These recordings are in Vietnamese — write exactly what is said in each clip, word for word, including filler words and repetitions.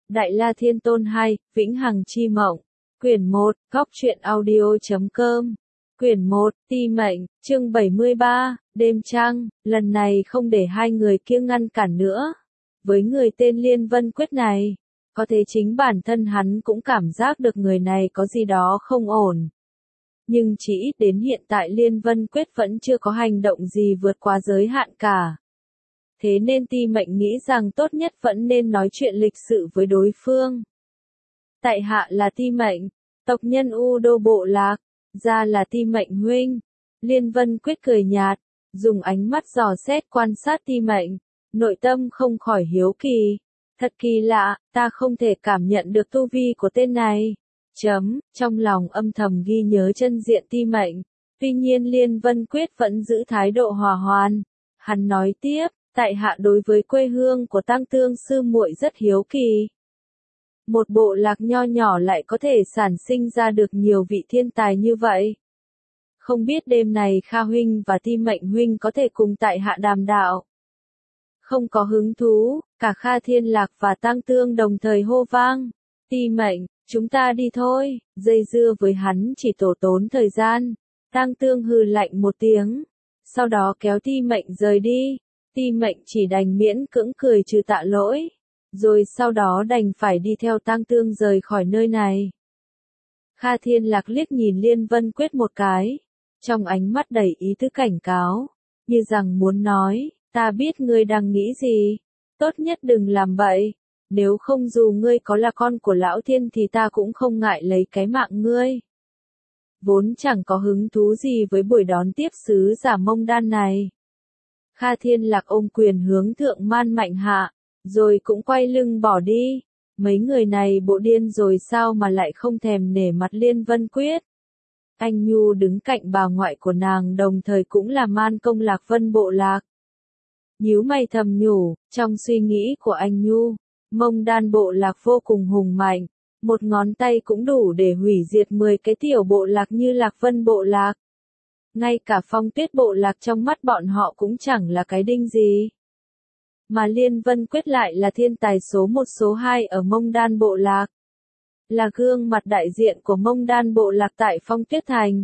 Đại La Thiên Tôn hai, Vĩnh Hằng Chi Mộng. Quyển một, Góc truyện audio chấm com. Quyển một, Ti Mệnh, chương bảy mươi ba, Đêm Trăng. Lần này không để hai người kia ngăn cản nữa. Với người tên Liên Vân Quyết này, có thể chính bản thân hắn cũng cảm giác được người này có gì đó không ổn. Nhưng chỉ ít đến hiện tại Liên Vân Quyết vẫn chưa có hành động gì vượt quá giới hạn cả. Thế nên Ti Mệnh nghĩ rằng tốt nhất vẫn nên nói chuyện lịch sự với đối phương. Tại hạ là Ti Mệnh, tộc nhân U Đô Bộ Lạc, ra là Ti Mệnh huynh. Liên Vân Quyết cười nhạt, dùng ánh mắt dò xét quan sát Ti Mệnh, nội tâm không khỏi hiếu kỳ. Thật kỳ lạ, ta không thể cảm nhận được tu vi của tên này. Chấm, trong lòng âm thầm ghi nhớ chân diện Ti Mệnh. Tuy nhiên Liên Vân Quyết vẫn giữ thái độ hòa hoan. Hắn nói tiếp, tại hạ đối với quê hương của Tăng Tương sư muội rất hiếu kỳ. Một bộ lạc nho nhỏ lại có thể sản sinh ra được nhiều vị thiên tài như vậy. Không biết đêm này Kha huynh và Ti Mệnh huynh có thể cùng tại hạ đàm đạo. Không có hứng thú, cả Kha Thiên Lạc và Tăng Tương đồng thời hô vang. Ti Mệnh, chúng ta đi thôi, dây dưa với hắn chỉ tổ tốn thời gian. Tăng Tương hừ lạnh một tiếng, sau đó kéo Ti Mệnh rời đi. Ti Mệnh chỉ đành miễn cưỡng cười trừ tạ lỗi, rồi sau đó đành phải đi theo Tăng Tương rời khỏi nơi này. Kha Thiên Lạc liếc nhìn Liên Vân Quyết một cái, trong ánh mắt đầy ý tứ cảnh cáo, như rằng muốn nói, ta biết ngươi đang nghĩ gì, tốt nhất đừng làm bậy, nếu không dù ngươi có là con của Lão Thiên thì ta cũng không ngại lấy cái mạng ngươi. Vốn chẳng có hứng thú gì với buổi đón tiếp sứ giả Mông Đan này. Kha Thiên Lạc ôm quyền hướng Thượng Man Mạnh hạ, rồi cũng quay lưng bỏ đi. Mấy người này bộ điên rồi sao mà lại không thèm nể mặt Liên Vân Quyết. Anh Nhu đứng cạnh bà ngoại của nàng đồng thời cũng là Man Công Lạc Vân Bộ Lạc. Nhíu mày thầm nhủ, trong suy nghĩ của anh Nhu, Mông Đan Bộ Lạc vô cùng hùng mạnh, một ngón tay cũng đủ để hủy diệt mười cái tiểu bộ lạc như Lạc Vân Bộ Lạc. Ngay cả Phong Tuyết Bộ Lạc trong mắt bọn họ cũng chẳng là cái đinh gì. Mà Liên Vân Quyết lại là thiên tài số một số hai ở Mông Đan Bộ Lạc. Là gương mặt đại diện của Mông Đan Bộ Lạc tại Phong Tuyết Thành.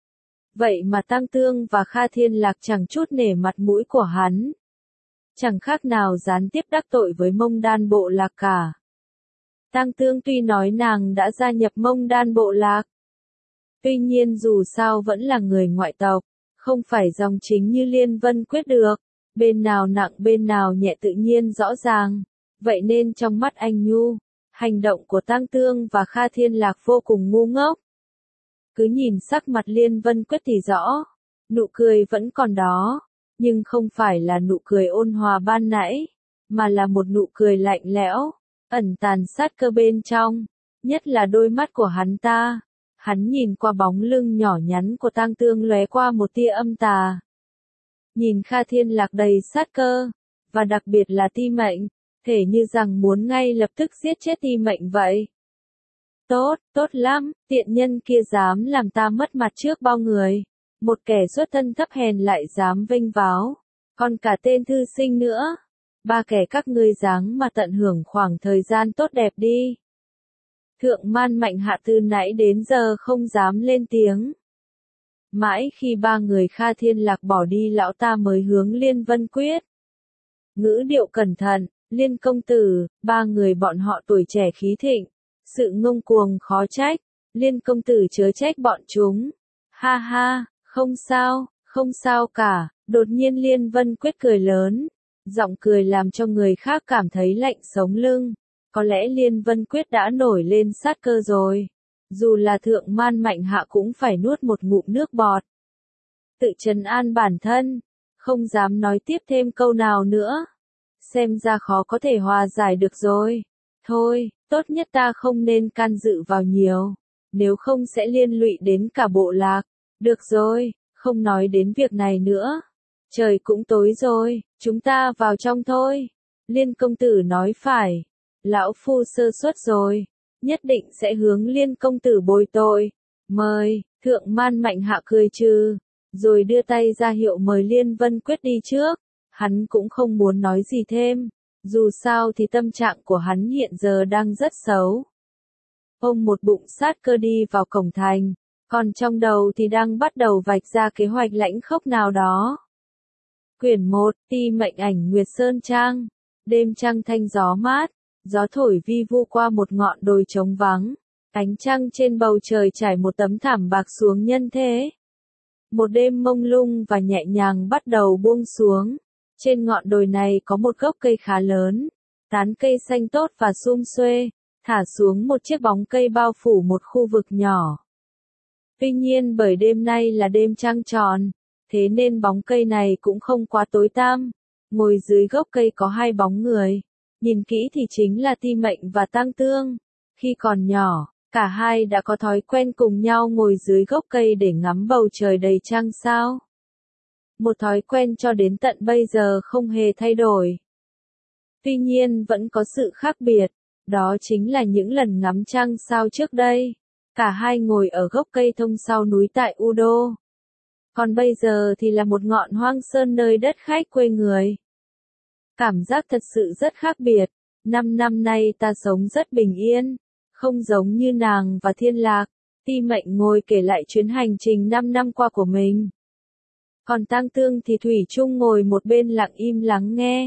Vậy mà Tăng Tương và Kha Thiên Lạc chẳng chút nể mặt mũi của hắn. Chẳng khác nào gián tiếp đắc tội với Mông Đan Bộ Lạc cả. Tăng Tương tuy nói nàng đã gia nhập Mông Đan Bộ Lạc. Tuy nhiên dù sao vẫn là người ngoại tộc, không phải dòng chính như Liên Vân Quyết được, bên nào nặng bên nào nhẹ tự nhiên rõ ràng, vậy nên trong mắt anh Nhu, hành động của Tăng Tương và Kha Thiên Lạc vô cùng ngu ngốc. Cứ nhìn sắc mặt Liên Vân Quyết thì rõ, nụ cười vẫn còn đó, nhưng không phải là nụ cười ôn hòa ban nãy, mà là một nụ cười lạnh lẽo, ẩn tàn sát cơ bên trong, nhất là đôi mắt của hắn ta. Hắn nhìn qua bóng lưng nhỏ nhắn của Tăng Tương lóe qua một tia âm tà. Nhìn Kha Thiên Lạc đầy sát cơ, và đặc biệt là Ti Mệnh, thể như rằng muốn ngay lập tức giết chết Ti Mệnh vậy. Tốt, tốt lắm, tiện nhân kia dám làm ta mất mặt trước bao người. Một kẻ xuất thân thấp hèn lại dám vênh váo, còn cả tên thư sinh nữa. Ba kẻ các ngươi dáng mà tận hưởng khoảng thời gian tốt đẹp đi. Thượng Man Mạnh hạ từ nãy đến giờ không dám lên tiếng. Mãi khi ba người Kha Thiên Lạc bỏ đi lão ta mới hướng Liên Vân Quyết. Ngữ điệu cẩn thận, Liên công tử, ba người bọn họ tuổi trẻ khí thịnh, sự ngông cuồng khó trách, Liên công tử chớ trách bọn chúng. Ha ha, không sao, không sao cả, đột nhiên Liên Vân Quyết cười lớn, giọng cười làm cho người khác cảm thấy lạnh sống lưng. Có lẽ Liên Vân Quyết đã nổi lên sát cơ rồi. Dù là Thượng Man Mạnh hạ cũng phải nuốt một ngụm nước bọt. Tự trấn an bản thân, không dám nói tiếp thêm câu nào nữa. Xem ra khó có thể hòa giải được rồi. Thôi, tốt nhất ta không nên can dự vào nhiều. Nếu không sẽ liên lụy đến cả bộ lạc. Được rồi, không nói đến việc này nữa. Trời cũng tối rồi, chúng ta vào trong thôi. Liên công tử nói phải. Lão phu sơ suất rồi, nhất định sẽ hướng Liên công tử bồi tội. Mời, Thượng Man Mạnh hạ cười trừ, rồi đưa tay ra hiệu mời Liên Vân Quyết đi trước. Hắn cũng không muốn nói gì thêm, Dù sao thì tâm trạng của hắn hiện giờ đang rất xấu. Ông một bụng sát cơ đi vào cổng thành, còn trong đầu thì đang bắt đầu vạch ra kế hoạch lãnh khốc nào đó. Quyển một, Ti mệnh ảnh Nguyệt Sơn Trang. Đêm trăng thanh gió mát, gió thổi vi vu qua một ngọn đồi trống vắng. Ánh trăng trên bầu trời trải một tấm thảm bạc xuống nhân thế. Một đêm mông lung và nhẹ nhàng bắt đầu buông xuống. Trên ngọn đồi này có một gốc cây khá lớn, tán cây xanh tốt và sum xuê, thả xuống một chiếc bóng cây bao phủ một khu vực nhỏ. Tuy nhiên bởi đêm nay là đêm trăng tròn, thế nên bóng cây này cũng không quá tối tăm. Ngồi dưới gốc cây có hai bóng người, nhìn kỹ thì chính là Ti Mệnh và Tang Tương. Khi còn nhỏ, cả hai đã có thói quen cùng nhau ngồi dưới gốc cây để ngắm bầu trời đầy trăng sao. Một thói quen cho đến tận bây giờ không hề thay đổi. Tuy nhiên vẫn có sự khác biệt, đó chính là những lần ngắm trăng sao trước đây. Cả hai ngồi ở gốc cây thông sau núi tại Udo. Còn bây giờ thì là một ngọn hoang sơn nơi đất khách quê người. Cảm giác thật sự rất khác biệt. Năm năm nay ta sống rất bình yên, không giống như nàng và Thiên Lạc. Ti Mệnh ngồi kể lại chuyến hành trình năm năm qua của mình. Còn Tang Tương thì thủy chung ngồi một bên lặng im lắng nghe.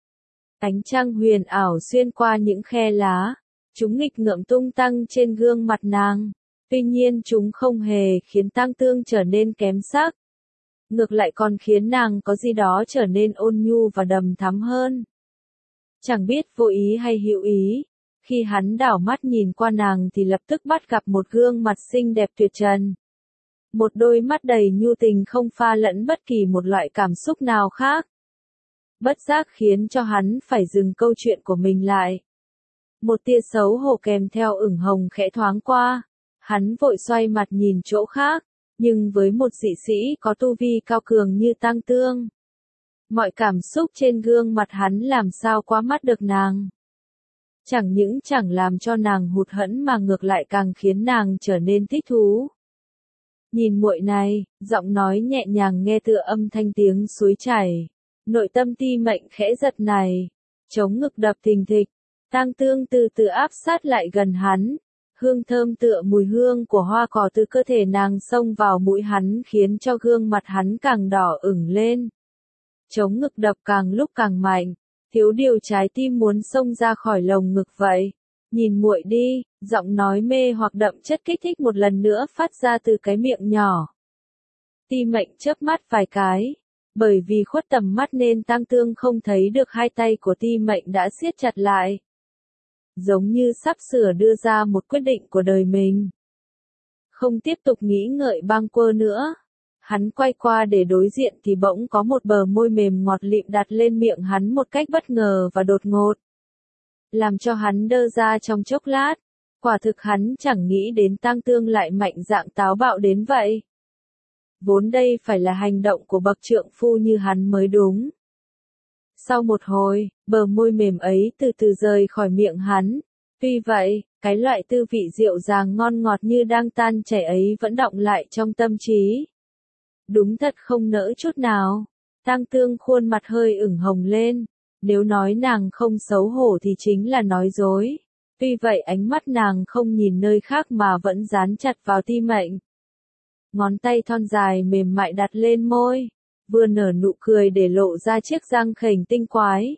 Ánh trăng huyền ảo xuyên qua những khe lá, chúng nghịch ngợm tung tăng trên gương mặt nàng. Tuy nhiên chúng không hề khiến Tang Tương trở nên kém sắc. Ngược lại còn khiến nàng có gì đó trở nên ôn nhu và đầm thắm hơn. Chẳng biết vô ý hay hữu ý, khi hắn đảo mắt nhìn qua nàng thì lập tức bắt gặp một gương mặt xinh đẹp tuyệt trần. Một đôi mắt đầy nhu tình không pha lẫn bất kỳ một loại cảm xúc nào khác. Bất giác khiến cho hắn phải dừng câu chuyện của mình lại. Một tia xấu hổ kèm theo ửng hồng khẽ thoáng qua, hắn vội xoay mặt nhìn chỗ khác, nhưng với một dị sĩ có tu vi cao cường như Tang Tương, mọi cảm xúc trên gương mặt hắn làm sao quá mắt được nàng. Chẳng những chẳng làm cho nàng hụt hẫng mà ngược lại càng khiến nàng trở nên thích thú. Nhìn muội này, giọng nói nhẹ nhàng nghe tựa âm thanh tiếng suối chảy. Nội tâm Ti Mệnh khẽ giật này, chống ngực đập thình thịch. Tang Tương từ từ áp sát lại gần hắn, hương thơm tựa mùi hương của hoa cỏ từ cơ thể nàng xông vào mũi hắn khiến cho gương mặt hắn càng đỏ ửng lên. Chống ngực đập càng lúc càng mạnh, thiếu điều trái tim muốn xông ra khỏi lồng ngực vậy. Nhìn muội đi, giọng nói mê hoặc đậm chất kích thích một lần nữa phát ra từ cái miệng nhỏ. Ti Mệnh chớp mắt vài cái. Bởi vì khuất tầm mắt nên Tang Tương không thấy được hai tay của Ti Mệnh đã siết chặt lại. Giống như sắp sửa đưa ra một quyết định của đời mình. Không tiếp tục nghĩ ngợi bâng quơ nữa. Hắn quay qua để đối diện thì bỗng có một bờ môi mềm ngọt lịm đặt lên miệng hắn một cách bất ngờ và đột ngột. Làm cho hắn đơ ra trong chốc lát. Quả thực hắn chẳng nghĩ đến Tang Tương lại mạnh dạn táo bạo đến vậy. Vốn đây phải là hành động của bậc trượng phu như hắn mới đúng. Sau một hồi, bờ môi mềm ấy từ từ rời khỏi miệng hắn. Tuy vậy, cái loại tư vị rượu dàng ngon ngọt như đang tan chảy ấy vẫn đọng lại trong tâm trí. Đúng thật không nỡ chút nào. Tang Tương khuôn mặt hơi ửng hồng lên. Nếu nói nàng không xấu hổ thì chính là nói dối. Tuy vậy ánh mắt nàng không nhìn nơi khác mà vẫn dán chặt vào Ti Mệnh. Ngón tay thon dài mềm mại đặt lên môi, vừa nở nụ cười để lộ ra chiếc răng khểnh tinh quái.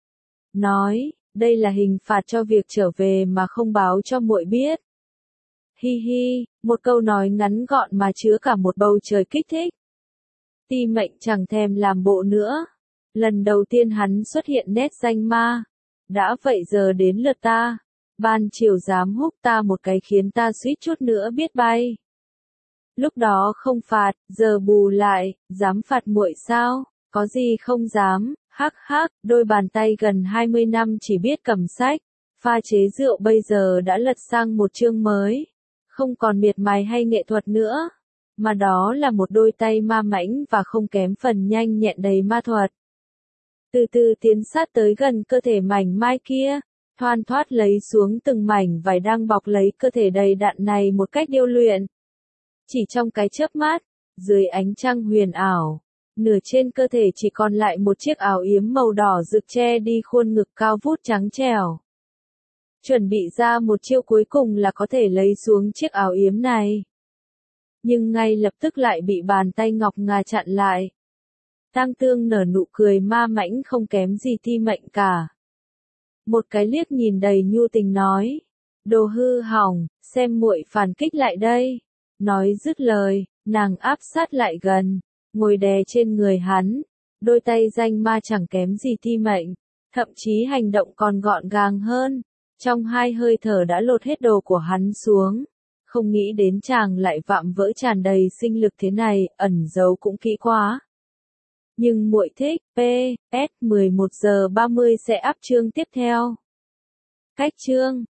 Nói, đây là hình phạt cho việc trở về mà không báo cho muội biết. Hi hi, một câu nói ngắn gọn mà chứa cả một bầu trời kích thích. Ti Mệnh chẳng thèm làm bộ nữa. Lần đầu tiên hắn xuất hiện nét danh ma. Đã vậy giờ đến lượt ta. Ban chiều dám húc ta một cái khiến ta suýt chút nữa biết bay. Lúc đó không phạt, giờ bù lại, dám phạt muội sao? Có gì không dám, hắc hắc, đôi bàn tay gần hai mươi năm chỉ biết cầm sách. Pha chế rượu bây giờ đã lật sang một chương mới. Không còn miệt mài hay nghệ thuật nữa. Mà đó là một đôi tay ma mãnh và không kém phần nhanh nhẹn đầy ma thuật. Từ từ tiến sát tới gần cơ thể mảnh mai kia. Thoăn thoắt lấy xuống từng mảnh vải đang bọc lấy cơ thể đầy đặn này một cách điêu luyện. Chỉ trong cái chớp mắt, dưới ánh trăng huyền ảo, Nửa trên cơ thể chỉ còn lại một chiếc áo yếm màu đỏ rực che đi khuôn ngực cao vút trắng trẻo. Chuẩn bị ra một chiêu cuối cùng là có thể lấy xuống chiếc áo yếm này. Nhưng ngay lập tức lại bị bàn tay Ngọc Ngà chặn lại. Tang Tương nở nụ cười ma mãnh không kém gì Ti Mệnh cả. Một cái liếc nhìn đầy nhu tình nói. Đồ hư hỏng, xem muội phản kích lại đây. Nói dứt lời, nàng áp sát lại gần, ngồi đè trên người hắn. Đôi tay danh ma chẳng kém gì Ti Mệnh, thậm chí hành động còn gọn gàng hơn. Trong hai hơi thở đã lột hết đồ của hắn xuống. Không nghĩ đến chàng lại vạm vỡ tràn đầy sinh lực thế này, ẩn giấu cũng kỹ quá. Nhưng muội thích, pê ét mười một giờ ba mươi sẽ up chương tiếp theo. Cách chương